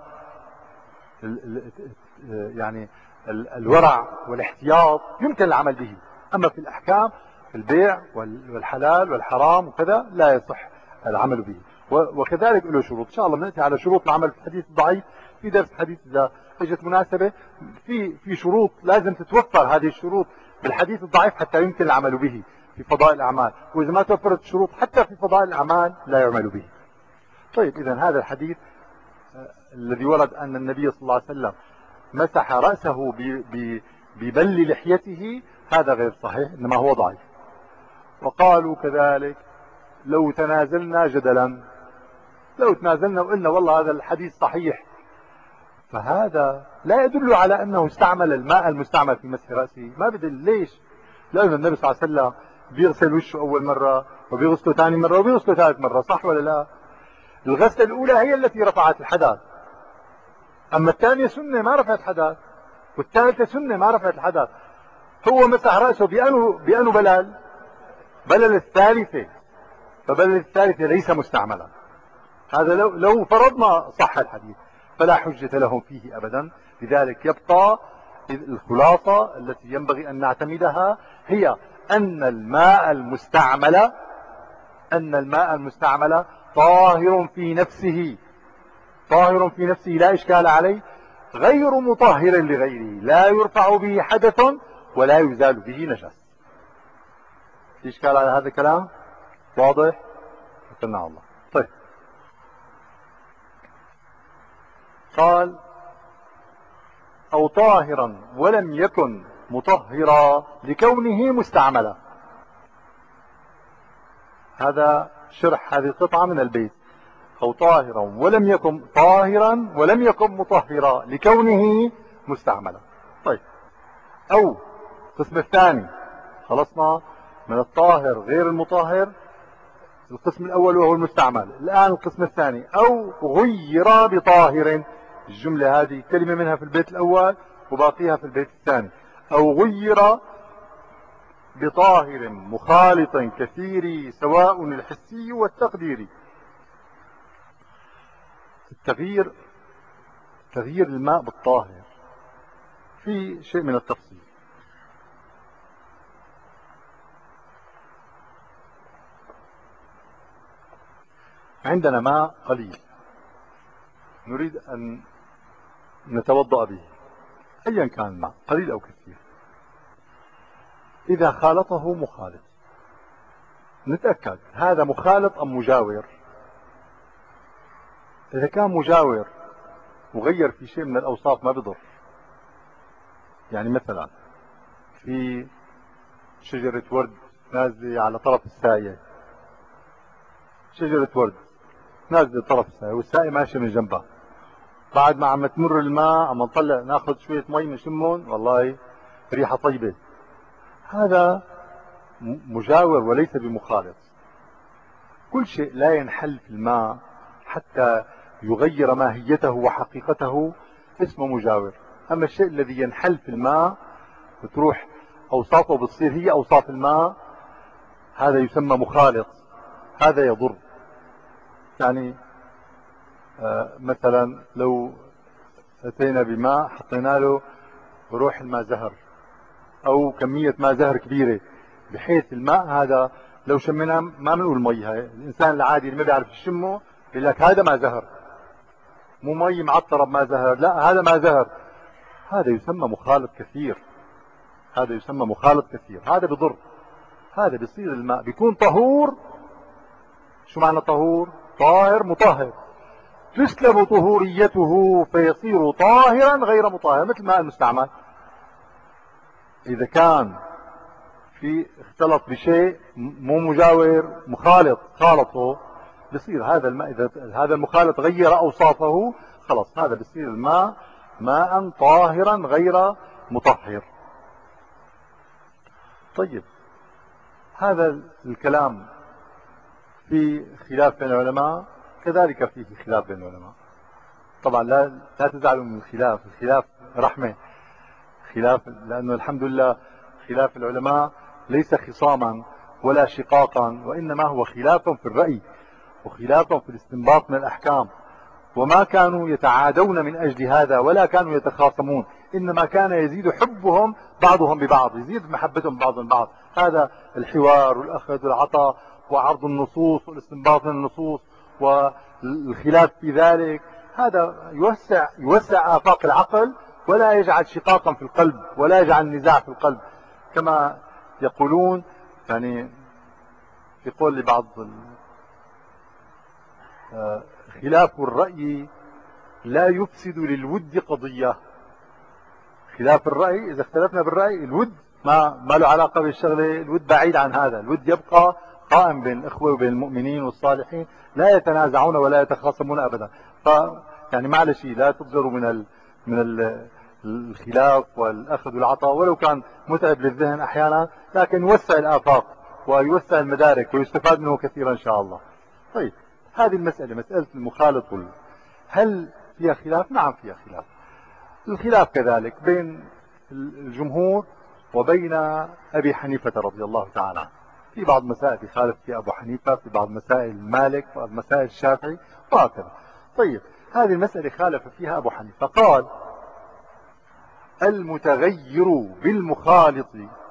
يعني الورع والاحتياط يمكن العمل به. أما في الأحكام في البيع والحلال والحرام وكذا لا يصح العمل به. وكذلك له شروط، إن شاء الله بنأتي على شروط العمل في الحديث الضعيف في درس حديث إذا اجت مناسبة. في في شروط لازم تتوفر هذه الشروط بالحديث الضعيف حتى يمكن العمل به في فضائل الأعمال، وإذا ما توفرت الشروط حتى في فضائل الأعمال لا يعمل به. طيب إذا هذا الحديث الذي ورد أن النبي صلى الله عليه وسلم مسح رأسه ببل لحيته هذا غير صحيح، إنما هو ضعيف. وقالوا كذلك لو تنازلنا جدلا، لو تنازلنا وقلنا والله هذا الحديث صحيح، فهذا لا يدل على أنه استعمل الماء المستعمل في مسح رأسه، ما بدل. ليش؟ لأن النبي صلى الله عليه وسلم بيغسل وشه أول مرة وبيغسله ثاني مرة وبيغسله ثالث مرة، صح ولا لا؟ الغسلة الأولى هي التي رفعت الحدث، أما الثانية سنة ما رفعت حدث، والثالثة سنة ما رفعت الحدث. هو مسح رأسه بأنه بأنه بلل بلل الثالثة، فبلل الثالثة ليس مستعملا. هذا لو لو فرضنا صح الحديث فلا حجة لهم فيه أبدا. لذلك يبقى الخلاصة التي ينبغي أن نعتمدها هي أن الماء المستعمل أن الماء المستعمل طاهر في نفسه، طاهر في نفسه لا إشكال عليه، غير مطهر لغيره، لا يرفع به حدث ولا يزال به نجس. في إشكال على هذا الكلام؟ واضح؟ توكلنا على الله. طيب قال أو طاهرا ولم يكن مطهرا لكونه مستعملا. هذا شرح هذه القطعة من البيت. أو طاهرا ولم يكن طاهرا ولم يكن مطهرا لكونه مستعملا. طيب أو القسم الثاني، خلصنا من الطاهر غير المطهر، القسم الأول وهو المستعمل. الآن القسم الثاني أو غير بطاهر. الجملة هذه كلمة منها في البيت الأول وباقيها في البيت الثاني. أو غير بطاهر مخالط كثير سواء الحسي والتقديري. التغيير تغيير الماء بالطاهر في شيء من التفصيل. عندنا ماء قليل نريد أن نتوضأ به، أيا كان الماء قليل أو كثير، إذا خالطه مخالط نتأكد هذا مخالط أم مجاور. إذا كان مجاور وغير في شيء من الأوصاف ما بضر. يعني مثلا في شجرة ورد نازلة على طرف الساقية، شجرة ورد نازلة طرف الساقية والساقية ماشية من جنبها، بعد ما عم تمر الماء عم نطلع ناخذ شوية مي نشمهم والله ريحة طيبة، هذا مجاور وليس بمخالط. كل شيء لا ينحل في الماء حتى يغير ماهيته وحقيقته اسمه مجاور. أما الشيء الذي ينحل في الماء بتروح أوصافه بتصير هي أوصاف الماء، هذا يسمى مخالط، هذا يضر. يعني آه مثلا لو أتينا بماء حطينا له روح الماء زهر أو كمية ماء زهر كبيرة، بحيث الماء هذا لو شميناه ما بنقول مي، هاي الإنسان العادي اللي ما بيعرف يشمه بيقول لك هذا ماء زهر، مو مي معطرة بماء زهر، لا هذا ماء زهر. هذا يسمى مخالط كثير، هذا يسمى مخالط كثير، هذا بضر. هذا بيصير الماء بيكون طهور. شو معنى طهور؟ طاهر مطهر، تسلب طهوريته فيصير طاهرا غير مطهر، مثل الماء المستعمل. إذا كان في اختلط بشيء مو مجاور، مخالط خالطه، بصير هذا الماء إذا هذا المخالط غير أوصافه خلص هذا بصير الماء ماء طاهرا غير مطهر. طيب هذا الكلام في خلاف بين العلماء، كذلك فيه خلاف بين العلماء. طبعا لا لا تزعلوا من الخلاف، الخلاف رحمة، خلاف لأنه الحمد لله خلاف العلماء ليس خصاما ولا شقاقا، وإنما هو خلاف في الرأي وخلاف في الاستنباط من الأحكام. وما كانوا يتعادون من أجل هذا ولا كانوا يتخاصمون، إنما كان يزيد حبهم بعضهم ببعض، يزيد محبتهم بعضهم بعض. هذا الحوار والأخذ والعطاء وعرض النصوص والاستنباط من النصوص والخلاف في ذلك، هذا يوسع يوسع آفاق العقل ولا يجعل شقاقا في القلب ولا يجعل نزاع في القلب. كما يقولون يعني في قول لبعض خلاف الرأي لا يفسد للود قضية. خلاف الرأي إذا اختلفنا بالرأي الود ما ما له علاقة بالشغلة، الود بعيد عن هذا، الود يبقى قائم بين الإخوة وبين المؤمنين والصالحين، لا يتنازعون ولا يتخاصمون أبدا. ف يعني معلش لا تبذروا من ال من ال الخلاف والأخذ والعطاء، ولو كان متعب للذهن أحيانا، لكن يوسع الآفاق ويوسع المدارك ويستفاد منه كثيرا إن شاء الله. طيب هذه المسألة، مسألة المخالط هل فيها خلاف؟ نعم فيها خلاف. الخلاف كذلك بين الجمهور وبين أبي حنيفة رضي الله تعالى عنه. في بعض مسائل يخالف في أبو حنيفة، في بعض مسائل مالك، في بعض مسائل الشافعي وهكذا. طيب هذه المسألة خالف فيها أبو حنيفة، قال المتغير بالمخالط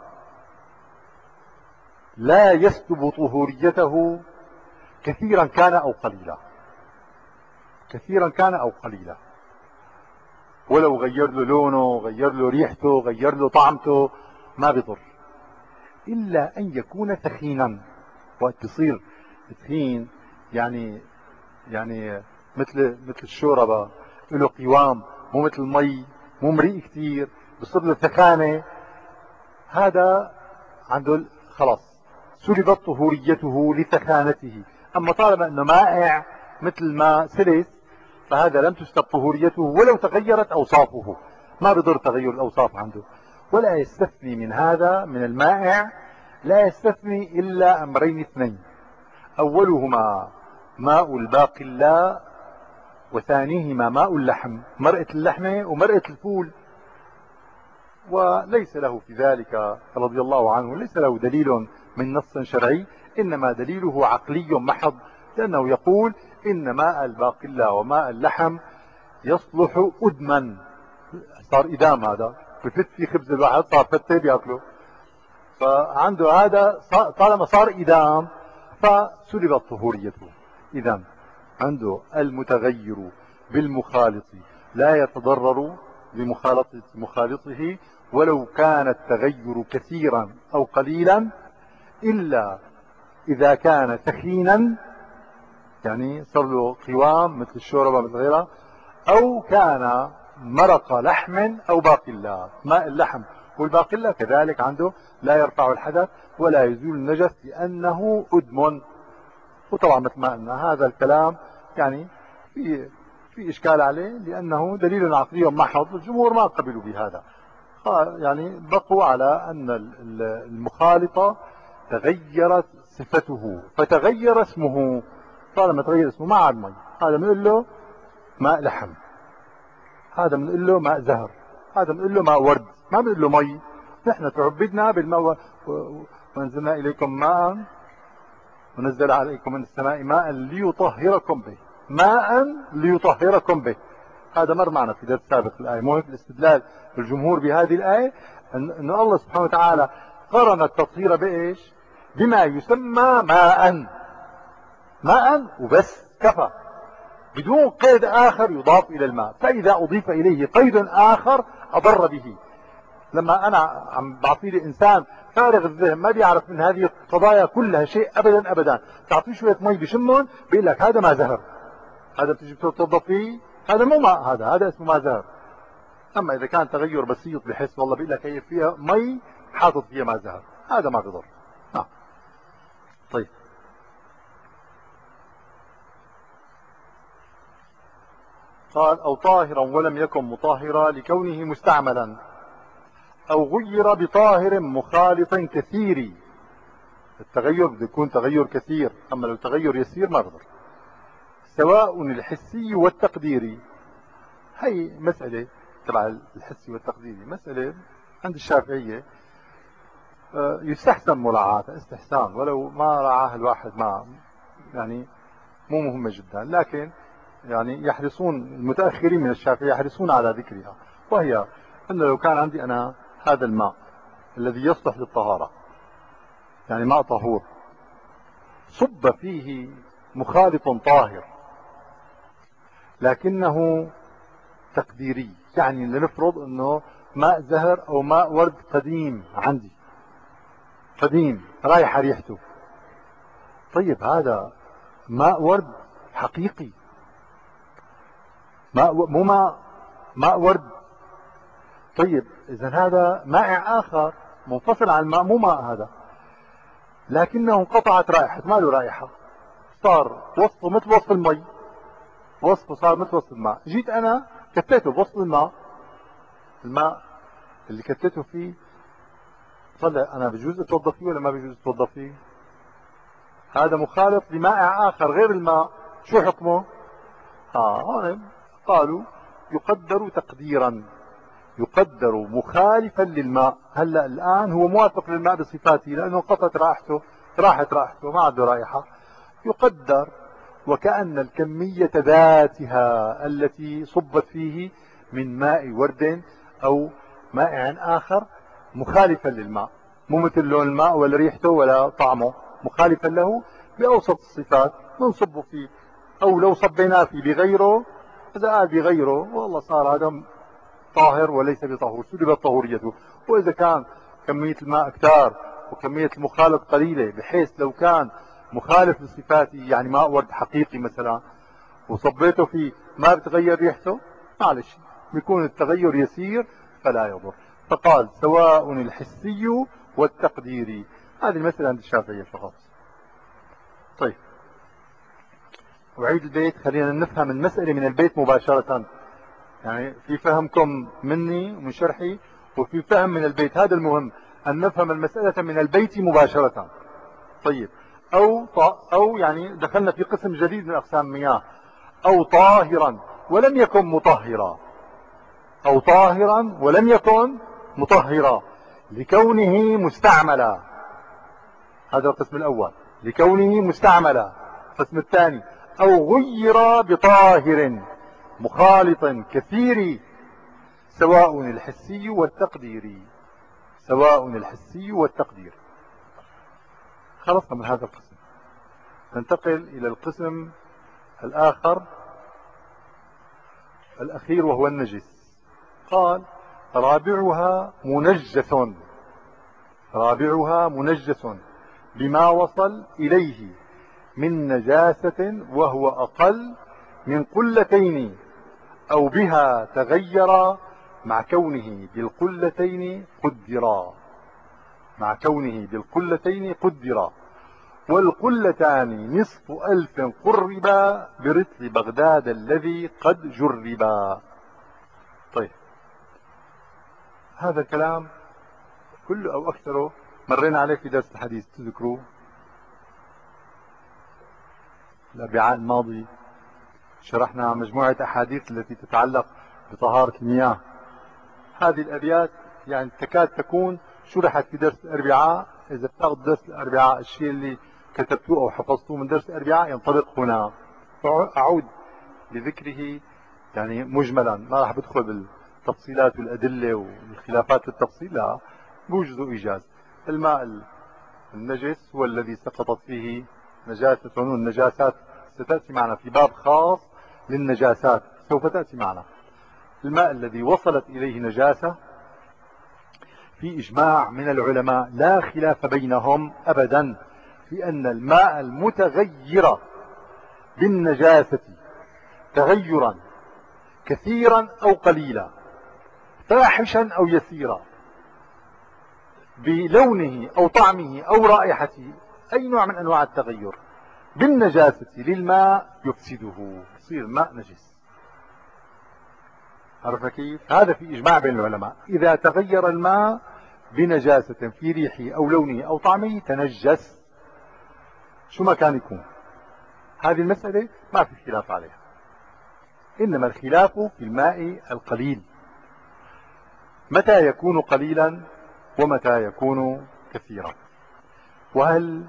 لا يسلب طهوريته كثيرا كان أو قليلا، كثيرا كان أو قليلا، ولو غير له لونه، غير له ريحته، غير له طعمته ما بيضر، إلا أن يكون ثخينا. وقت تصير ثخين يعني يعني مثل مثل الشوربة له قوام، مو مثل المي، مو مريء كثير، بصير له ثخانة، هذا عنده خلاص سلبت طهوريته لثخانته. أما طالما أنه مائع مثل ما سلس فهذا لم تسلب طهوريته ولو تغيرت أوصافه، ما بضر تغير الأوصاف عنده. ولا يستثني من هذا من المائع، لا يستثني إلا أمرين اثنين، أولهما ماء الباقلاء وثانيهما ماء اللحم، مرقة اللحمة ومرقة الفول. وليس له في ذلك رضي الله عنه ليس له دليل من نص شرعي، إنما دليله عقلي محض، لأنه يقول إن ماء الباقلاء وماء اللحم يصلح أدما. صار إدام، هذا بفت في خبز الواحد صار فتة بياكله، فعنده هذا طالما صار إدام فسلبت طهوريته. إذا عنده المتغير بالمخالط لا يتضرر بمخالطة مخالطه ولو كان التغير كثيرا أو قليلا، إلا إذا كان ثخينا يعني صار له قوام مثل الشوربة مثل غيرها، أو كان مرق لحم أو باقلا. ماء اللحم والباقلا كذلك عنده لا يرفع الحدث ولا يزول النجس لأنه أدم. وطبعا مثل ما قلنا هذا الكلام يعني في في إشكال عليه لأنه دليل عقلي محض، الجمهور ما قبلوا بهذا، يعني بقوا على أن المخالطة تغيرت صفته فتغير اسمه. طالما تغير اسمه ما عاد مي، هذا بنقول له ماء لحم، هذا بنقول له ماء زهر، هذا بنقول له ماء ورد، ما بنقول له مي. نحن تعبدنا بالماء، وانزلنا اليكم ماء ونزل عليكم من السماء ماء ليطهركم به، ماء ليطهركم به. هذا مر معنا في درس سابق الآية. مهم الاستدلال الجمهور بهذه الآية أن الله سبحانه وتعالى قرن التطهير بإيش؟ بما يسمى ماء، ماء وبس، كفى، بدون قيد آخر يضاف إلى الماء. فإذا أضيف إليه قيد آخر أضر به. لما أنا عم بعطي لي إنسان فارغ الذهن ما بيعرف من هذه القضايا كلها شيء أبدا أبدا، تعطيه شوية مي بشمهم بيقول لك هذا ما زهر، هذا بتيجي بتوضب فيه، هذا مو ماء، هذا هذا اسمه ما زهر. أما إذا كان تغير بسيط بحس والله بيقول لك هي فيها مي حاطط فيها ما زهر، هذا ما بضر. آه. طيب، قال أو طاهرا ولم يكن مطهرا لكونه مستعملا، أو غير بطاهر مخالط كثير. التغير بده يكون تغير كثير، أما لو تغير يسير ما بضر. سواء الحسي والتقديري، هي مسألة تبع الحسي والتقديري، مسألة عند الشافعية يستحسن مراعاتها استحسان، ولو ما رعاها الواحد ما يعني مو مهمة جدا، لكن يعني يحرصون المتأخرين من الشافعية يحرصون على ذكرها. وهي أنه لو كان عندي أنا هذا الماء الذي يصلح للطهارة، يعني ماء طهور، صب فيه مخالط طاهر لكنه تقديري، يعني لنفرض أنه ماء زهر أو ماء ورد قديم عندي، قديم رايحة ريحته. طيب هذا ماء ورد حقيقي، ماء و... مو ماء ماء ورد. طيب إذا هذا مائع آخر منفصل عن الماء، مو ماء هذا، لكنه انقطعت رائحته، ما له رائحة، صار وصفه مثل وصف المي، وصفه صار مثل وصف الماء. جيت أنا كتيته بوصف الماء، الماء اللي كتيته فيه طلع، أنا بجوز أتوضى فيه ولا ما بجوز أتوضى فيه؟ هذا مخالط لمائع آخر غير الماء، شو حكمه؟ ها هون قالوا يقدر تقديرا، يقدر مخالفا للماء. هلا الآن هو موافق للماء بصفاته لأنه انقطعت رائحته، راحت رائحته ما عنده رائحة، يقدر وكأن الكمية ذاتها التي صبت فيه من ماء ورد أو مائع آخر مخالفا للماء، مو مثل لون الماء ولا ريحته ولا طعمه، مخالفا له بأوسط الصفات ننصب فيه. أو لو صبينا فيه بغيره، إذا قال بغيره والله صار هذا طاهر وليس بطهور، سلبت طهوريته. وإذا كان كمية الماء كتار وكمية المخالط قليلة بحيث لو كان مخالف لصفاته، يعني ماء ورد حقيقي مثلا، وصبيته فيه ما بتغير ريحته، معلش بيكون التغير يسير فلا يضر. فقال سواء الحسي والتقديري. هذه المسألة عند الشافعية فقط. طيب، أعيد البيت، خلينا نفهم المسألة من البيت مباشرة، يعني في فهمكم مني ومن شرحي وفي فهم من البيت، هذا المهم أن نفهم المسألة من البيت مباشرة. طيب، أو أو يعني دخلنا في قسم جديد من أقسام المياه، أو طاهرا ولم يكن مطهرا، أو طاهرا ولم يكن مطهرا لكونه مستعملا. هذا القسم الأول، لكونه مستعملا. القسم الثاني أو غير بطاهر مخالط كثير، سواء الحسي والتقديري، سواء الحسي والتقدير. خلصنا من هذا القسم، ننتقل إلى القسم الآخر الأخير وهو النجس. قال رابعها منجس، رابعها منجس بما وصل إليه من نجاسة وهو أقل من قلتين، أو بها تغير مع كونه بالقلتين قدرا، مع كونه بالقلتين قدرا. والقلتان نصف ألف قربا برطل بغداد الذي قد جربا. طيب، هذا الكلام كله أو أكثره مرينا عليه في درس الحديث، تذكروا الأربعاء الماضي شرحنا مجموعة أحاديث التي تتعلق بطهارة المياه. هذه الأبيات يعني تكاد تكون شرحت في درس الأربعاء. إذا بتاخذ درس الأربعاء الشيء اللي كتبتوه أو حفظتوه من درس الأربعاء ينطبق هنا. أعود لذكره يعني مجملا، ما راح بدخل بالتفصيلات والأدلة والخلافات في التفصيل، لا بوجد إيجاز. الماء النجس هو الذي سقطت فيه نجاسة، والنجاسات ستأتي معنا في باب خاص للنجاسات سوف تأتي معنا. الماء الذي وصلت إليه نجاسة في إجماع من العلماء لا خلاف بينهم أبدا في أن الماء المتغير بالنجاسة تغيرا كثيرا أو قليلا، فاحشا أو يسيرا، بلونه أو طعمه أو رائحته، أي نوع من أنواع التغير بالنجاسة للماء يفسده، يصير الماء نجس. عرف كيف؟ هذا في إجماع بين العلماء. إذا تغير الماء بنجاسة في ريحه أو لونه أو طعمه تنجس، شو ما كان يكون. هذه المسألة ما في خلاف عليها، إنما الخلاف في الماء القليل، متى يكون قليلا ومتى يكون كثيرا، وهل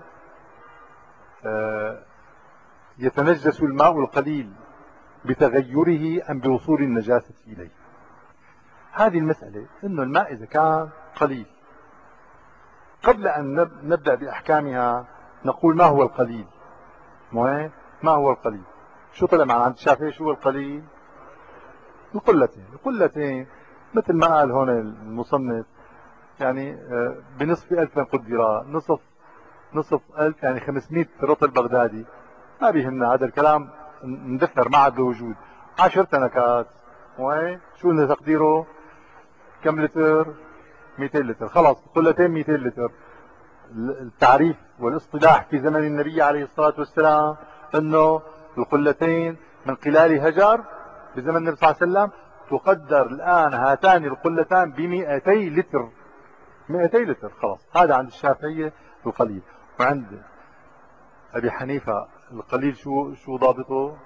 يتنجس الماء القليل بتغيره أم بوصول النجاسة إليه. هذه المسألة إنه الماء إذا كان قليل، قبل أن نبدأ بأحكامها نقول ما هو القليل. ما هو القليل؟ شو طلع معنا عند الشافعي؟ شو هو القليل؟ القلتين. القلتين مثل ما قال هون المصنف، يعني بنصف ألف قدر، نصف نصف ألف يعني خمسمائة رطل بغدادي، ما بيهمنا هذا الكلام، ندثر ما عاد له وجود. عشر تنكات، وين شو تقديره؟ كم لتر؟ مئتين لتر. خلاص قلتين مئتين لتر. التعريف والاصطلاح في زمن النبي عليه الصلاة والسلام انه القلتين من قلال هجر. بزمن النبي صلى الله عليه وسلم تقدر الآن هاتان القلتان بمئتي لتر. مئتي لتر خلاص. هذا عند الشافعية القليل. وعند أبي حنيفة القليل شو شو ضابطه؟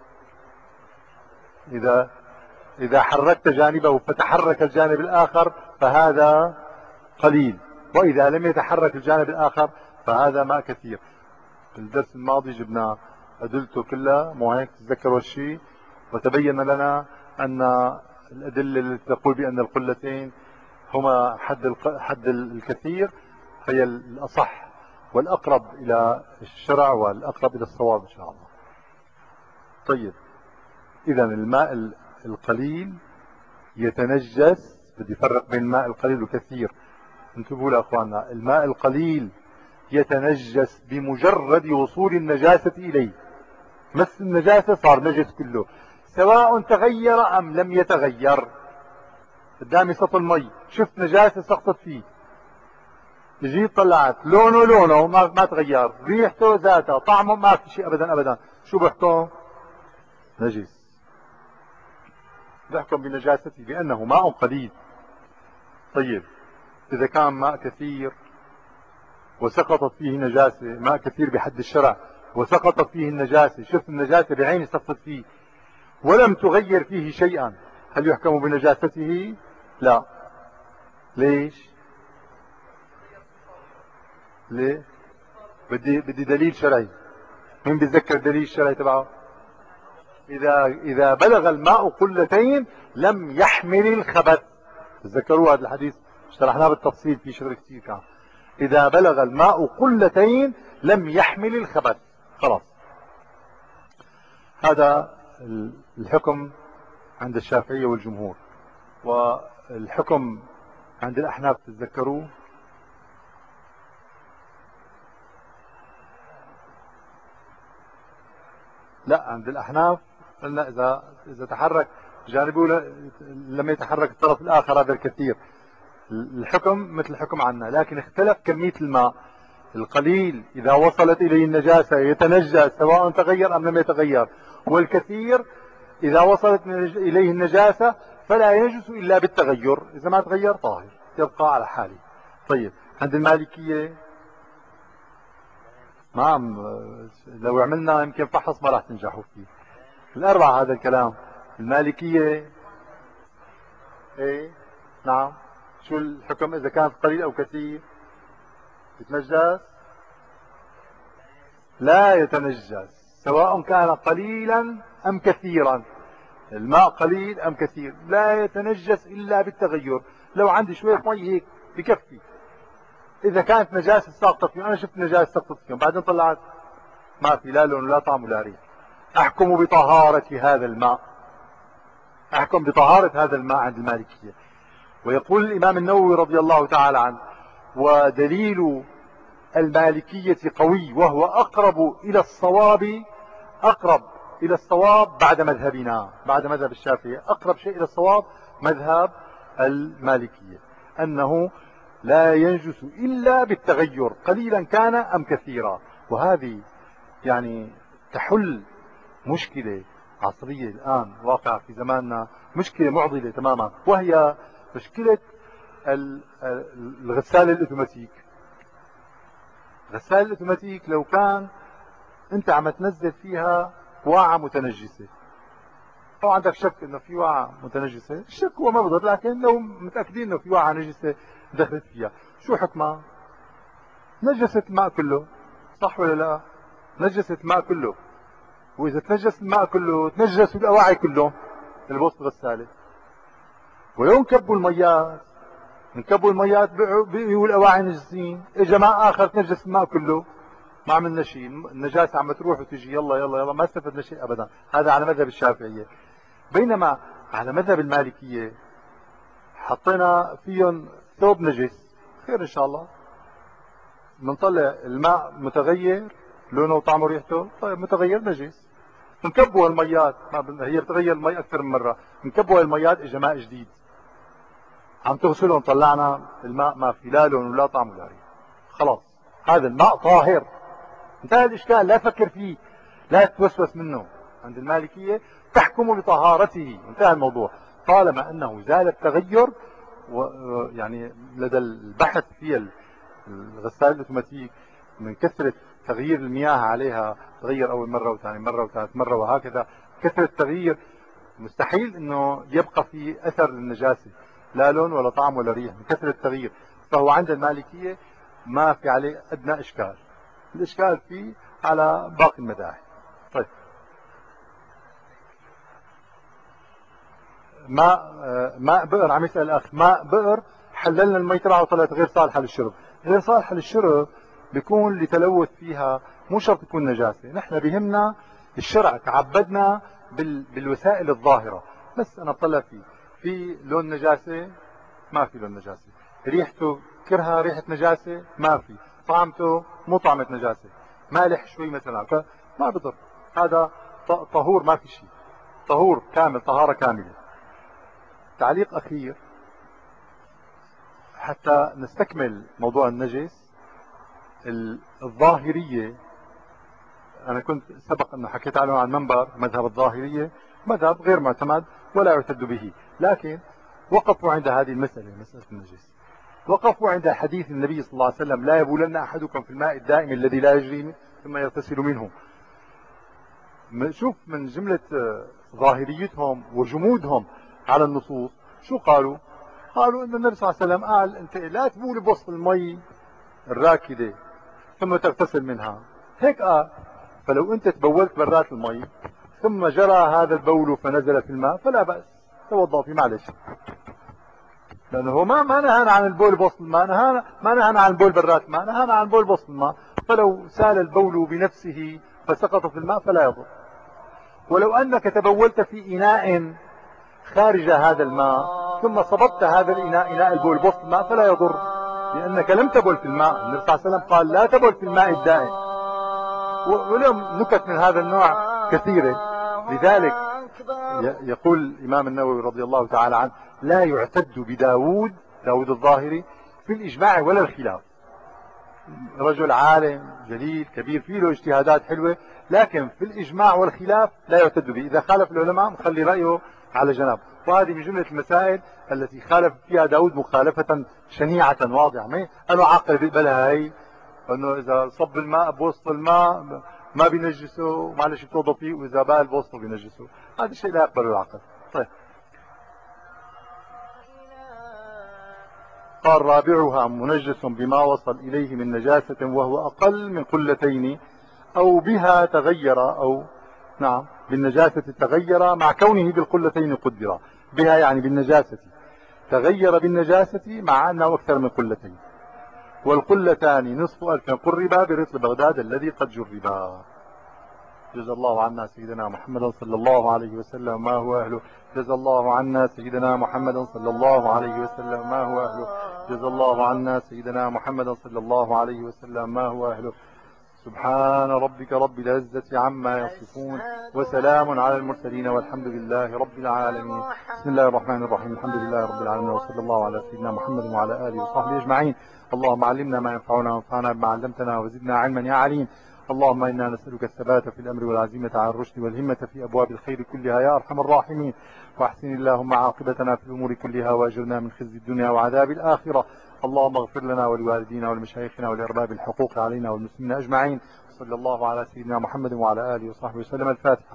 إذا إذا حركت جانبه فتحرك الجانب الآخر فهذا قليل، وإذا لم يتحرك الجانب الآخر فهذا ماء كثير. في الدرس الماضي جبنا أدلته كلها، مو هيك تتذكروا الشيء؟ وتبين لنا أن الأدلة التي تقول بأن القلتين هما حد حد الكثير هي الأصح والأقرب إلى الشرع والأقرب إلى الصواب إن شاء الله. طيب، إذا الماء القليل يتنجس. بدي فرق بين الماء القليل والكثير. انتبهوا لأخواننا، الماء القليل يتنجس بمجرد وصول النجاسة إليه. مس النجاسة صار نجس كله، سواء تغير أم لم يتغير. قدامي سطل مي، شفت نجاسة سقطت فيه، جيت طلعت لونه لونه ما, ما تغير، ريحته ذاتها، طعمه ما في شيء أبدا أبدا، شو بحكم؟ نجس. بحكم بنجاسته لأنه ماء قليل. طيب، إذا كان ماء كثير وسقطت فيه نجاسة، ماء كثير بحد الشرع وسقطت فيه النجاسة، شفت النجاسة بعيني سقطت فيه ولم تغير فيه شيئا، هل يحكم بنجاسته؟ لا. ليش؟ ليه؟ بدي بدي دليل شرعي. مين بيتذكر الدليل الشرعي تبعه؟ إذا إذا بلغ الماء قلتين لم يحمل الخبث. تذكروا هذا الحديث شرحناه بالتفصيل في شغل كثير كان. إذا بلغ الماء قلتين لم يحمل الخبث. خلاص. هذا الحكم عند الشافعية والجمهور. والحكم عند الأحناف تتذكروه؟ لا، عند الأحناف قلنا إذا إذا تحرك جانبه لم يتحرك الطرف الآخر هذا الكثير. الحكم مثل الحكم عنا، لكن اختلف كمية الماء. القليل إذا وصلت إليه النجاسة يتنجس سواء تغير أم لم يتغير، والكثير إذا وصلت إليه النجاسة فلا ينجس إلا بالتغير، إذا ما تغير طاهر يبقى على حاله. طيب، عند المالكية ما عم، لو عملنا يمكن فحص ما راح تنجحوا فيه الأربعة. هذا الكلام المالكية ايه نعم. شو الحكم اذا كانت قليل او كثير؟ يتنجس؟ لا يتنجس سواء كان قليلا ام كثيرا. الماء قليل ام كثير لا يتنجس الا بالتغير. لو عندي شوية مي هيك بكفي. اذا كانت نجاسة ساقطة فيهم، انا شفت نجاسة سقطت فيهم بعدين طلعت ما في لا لون ولا طعم ولا ريح، احكم بطهارة هذا الماء، احكم بطهارة هذا الماء عند المالكية. ويقول الامام النووي رضي الله تعالى عنه: ودليل المالكية قوي وهو اقرب الى الصواب، اقرب الى الصواب بعد مذهبنا، بعد مذهب الشافعية اقرب شيء الى الصواب مذهب المالكية، انه لا ينجس الا بالتغير قليلا كان ام كثيرا. وهذه يعني تحل مشكلة عصرية الآن واقعة في زماننا، مشكلة معضلة تماما، وهي مشكلة الغسالة الأوتوماتيك. الغسالة الأوتوماتيك لو كان أنت عم تنزل فيها واعة متنجسة، أو عندك شك إنه في واعة متنجسة، الشك هو ما بضر، لكن لو متأكدين إنه في واعة نجسة دخلت فيها، شو حكمها؟ نجست الماء كله، صح ولا لا؟ نجست الماء كله، واذا تنجس الماء كله تنجسوا الاواعي كلهم اللي بوسط الغساله. ولو نكبوا الميات، نكبوا الميات بقوا الاواعي نجسين، اجى ماء اخر تنجس الماء كله، ما عملنا شيء، النجاسه عم تروح وتجي، يلا يلا يلا ما استفدنا شيء ابدا. هذا على مذهب الشافعيه. بينما على مذهب المالكيه حطينا فيهم ثوب نجس، خير ان شاء الله، بنطلع الماء متغير لونه وطعمه وريحته، طيب متغير نجس، نكبوا الميات، ما هي بتغير المي اكثر من مره، نكبوا الميات اجى ماء جديد، عم تغسلهم طلعنا الماء ما في لا لون ولا طعم ولا ريح، خلاص هذا الماء طاهر، انتهى الاشكال، لا تفكر فيه، لا تتوسوس منه. عند المالكيه تحكم بطهارته، انتهى الموضوع، طالما انه زال التغير. ويعني لدى البحث في الغسالة الاوتوماتيك من كثرة تغيير المياه عليها، تغير اول مرة وثاني مرة وثالث مرة وهكذا، كثرة التغيير مستحيل انه يبقى في اثر للنجاسة، لا لون ولا طعم ولا ريح من كثرة التغيير. فهو عند المالكية ما في عليه ادنى اشكال، الاشكال فيه على باقي المذاهب. طيب ماء ماء بئر، عم يسأل الاخ، ماء بئر حللنا المي تبعه وطلعت غير صالحة للشرب. غير صالحة للشرب بيكون لتلوث فيها، مو شرط تكون نجاسة، نحن بهمنا الشرع تعبدنا بال... بالوسائل الظاهرة. بس انا بطلع فيه في لون نجاسة، ما في لون نجاسة، ريحته كرهها ريحة نجاسة، ما في، طعمته مو طعمة نجاسة، مالح شوي مثلا، ما بضر، هذا طهور ما في شيء، طهور كامل، طهارة كاملة. تعليق أخير حتى نستكمل موضوع النجس. الظاهرية أنا كنت سبق أنه حكيت عنه عن منبر، مذهب الظاهرية مذهب غير معتمد ولا يعتد به، لكن وقفوا عند هذه المسألة، مسألة النجس، وقفوا عند حديث النبي صلى الله عليه وسلم: لا يبولن أحدكم في الماء الدائم الذي لا يجري ثم يغتسل منه. شوف من جملة ظاهريتهم وجمودهم على النصوص شو قالوا؟ قالوا ان النبي صلى الله عليه وسلم قال: انت لا تبول بوسط المي الراكده ثم تغتسل منها، هيك قال. فلو انت تبولت برات المي ثم جرى هذا البول فنزل في الماء فلا بأس، توضأ فيه، معلش، لانه هو ما ما نهانا عن البول بوسط الماء، نهانا ما نهانا عن البول برات الماء، نهانا عن البول بوسط الماء، فلو سال البول بنفسه فسقط في الماء فلا يضر. ولو انك تبولت في اناء خارج هذا الماء ثم صببت هذا الاناء اناء البول بوسط الماء فلا يضر، لانك لم تبل في الماء. النبي صلى الله عليه وسلم قال: لا تبل في الماء الدائم. ولهم نكت من هذا النوع كثيرة. لذلك يقول الإمام النووي رضي الله تعالى عنه: لا يعتد بداود، داود الظاهري، في الإجماع ولا الخلاف. رجل عالم جليل كبير فيه له اجتهادات حلوة، لكن في الإجماع والخلاف لا يعتد به، إذا خالف العلماء مخلي رأيه على جنب. وهذه من جملة المسائل التي خالف فيها داود مخالفة شنيعة واضحة، ما أنه عاقل بيقبلها هي، انه اذا صب الماء بوسط الماء ما بينجسه، معلش بتوضى فيه، واذا بال بوسطه بينجسه، هذا الشيء لا يقبله العقل. طيب قال رابعها منجس بما وصل إليه من نجاسة وهو أقل من قلتين أو بها تغير، أو نعم بالنجاسة تغير مع كونه بالقلتين قدر. بها يعني بالنجاسة، تغير بالنجاسة مع أنه أكثر من قلتين، والقلتان نصف ألف قربا برطل بغداد الذي قد جربا. جزا الله عنا سيدنا محمد صلى الله عليه وسلم ما هو أهله. جزا الله عنا سيدنا محمد صلى الله عليه وسلم ما هو أهله. جزا الله عنا سيدنا محمد صلى الله عليه وسلم ما هو أهله. سبحان ربك رب العزة عما يصفون، وسلام على المرسلين، والحمد لله رب العالمين. بسم الله الرحمن الرحيم. الحمد لله رب العالمين، وصلى الله على سيدنا محمد وعلى آله وصحبه أجمعين. اللهم علمنا ما ينفعنا وانفعنا بما علمتنا وزدنا علما يا عليم. اللهم إنا نسألك الثبات في الأمر والعزيمة على الرشد والهمة في أبواب الخير كلها يا أرحم الراحمين. واحسن اللهم عاقبتنا في الأمور كلها، وأجرنا من خزي الدنيا وعذاب الآخرة. اللهم اغفر لنا ولوالدينا ولمشايخنا ولأرباب الحقوق علينا والمسلمين أجمعين. صلى الله على سيدنا محمد وعلى آله وصحبه وسلم. الفاتحة.